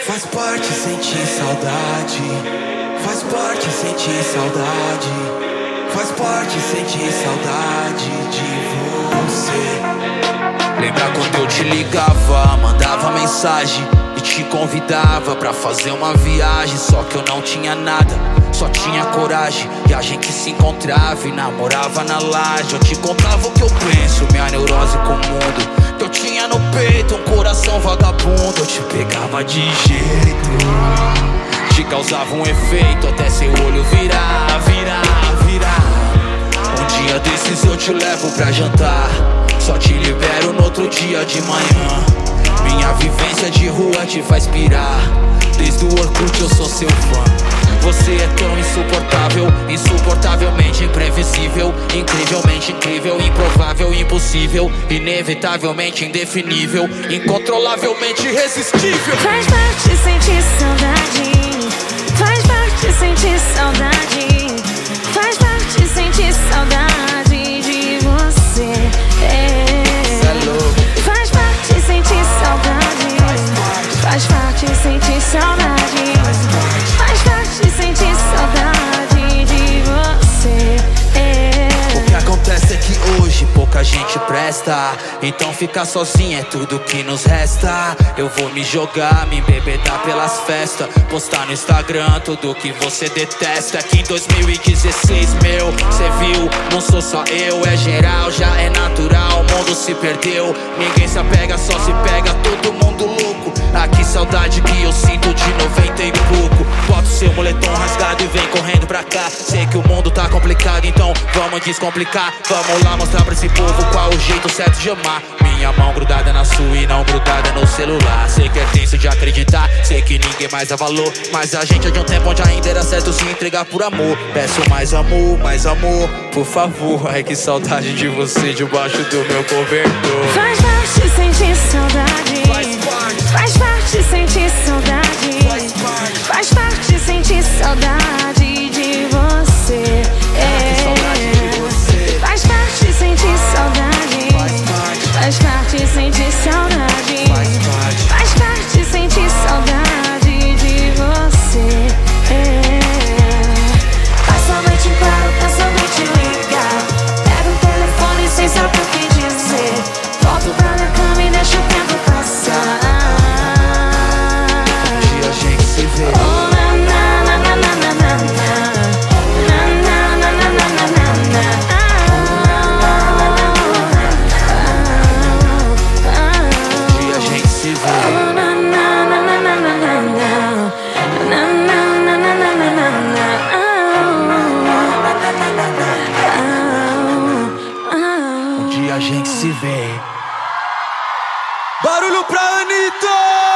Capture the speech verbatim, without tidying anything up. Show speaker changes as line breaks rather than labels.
Faz parte sentir saudade, faz parte sentir saudade, faz parte sentir saudade de você.
Lembra quando eu te ligava, mandava mensagem e te convidava pra fazer uma viagem? Só que eu não tinha nada, só tinha coragem. E a gente se encontrava e namorava na laje. Eu te contava o que eu penso, minha neurose com o mundo, que eu tinha no peito um coração vagabundo. Eu te pegava de jeito, te causava um efeito até seu olho virar, virar, virar. Um dia desses eu te levo pra jantar, só te libero no outro dia de manhã. Minha vivência de rua te faz pirar, desde o Orkut eu sou seu fã. Você é tão insuportável, insuportavelmente imprevisível, incrivelmente incrível, improvável, impossível, inevitavelmente indefinível, incontrolavelmente irresistível.
Faz parte sentir saudade, faz parte sentir saudade, faz parte sentir saudade de você. É. Faz parte sentir saudade, faz parte sentir saudade, faz parte sentir saudade de você. É.
O que acontece é que hoje pouca gente presta, então ficar sozinha é tudo que nos resta. Eu vou me jogar, me embebedar pelas festas, postar no Instagram tudo que você detesta. Que em dois mil e dezesseis, meu, cê viu, não sou só eu, é geral, já é natural, o mundo se perdeu. Ninguém se apega, só se pega, todo mundo louco. Ah, que saudade que eu sinto de noventa e pouco. Bota o seu moletom rasgado e vem correndo pra cá. Sei que o mundo tá complicado, então vamos descomplicar. Vamos lá mostrar pra esse povo qual o jeito certo de amar. Minha mão grudada na sua e não grudada no celular. Sei que é tenso de acreditar, sei que ninguém mais dá valor, mas a gente é de um tempo onde ainda era certo se entregar por amor. Peço mais amor, mais amor, por favor. Ai, que saudade de você debaixo do meu cobertor.
Faz parte sentir saudade,
Faz parte,
faz parte sentir saudade,
faz parte,
faz parte sentir saudade de você.
ai, que saudade de você.
Faz parte sentir saudade,
Faz parte,
faz parte sentir saudade,
faz parte.
faz parte sentir saudade de você. Passa a noite em claro, passa a noite ligar, pega o telefone sem saber o que dizer, volto pra minha cama e deixa o tempo passar.
Um dia a gente se vê.
Oh, na, na, na, na, na, na, na, na. Na, na, na, na, na, na, na, na.
Um dia a gente se vê.
Oh, na, na, na, na, na, na, na, na. Na, na, na, na, na, na, na, na.
Um dia a gente se vê.
Barulho pra Anitta!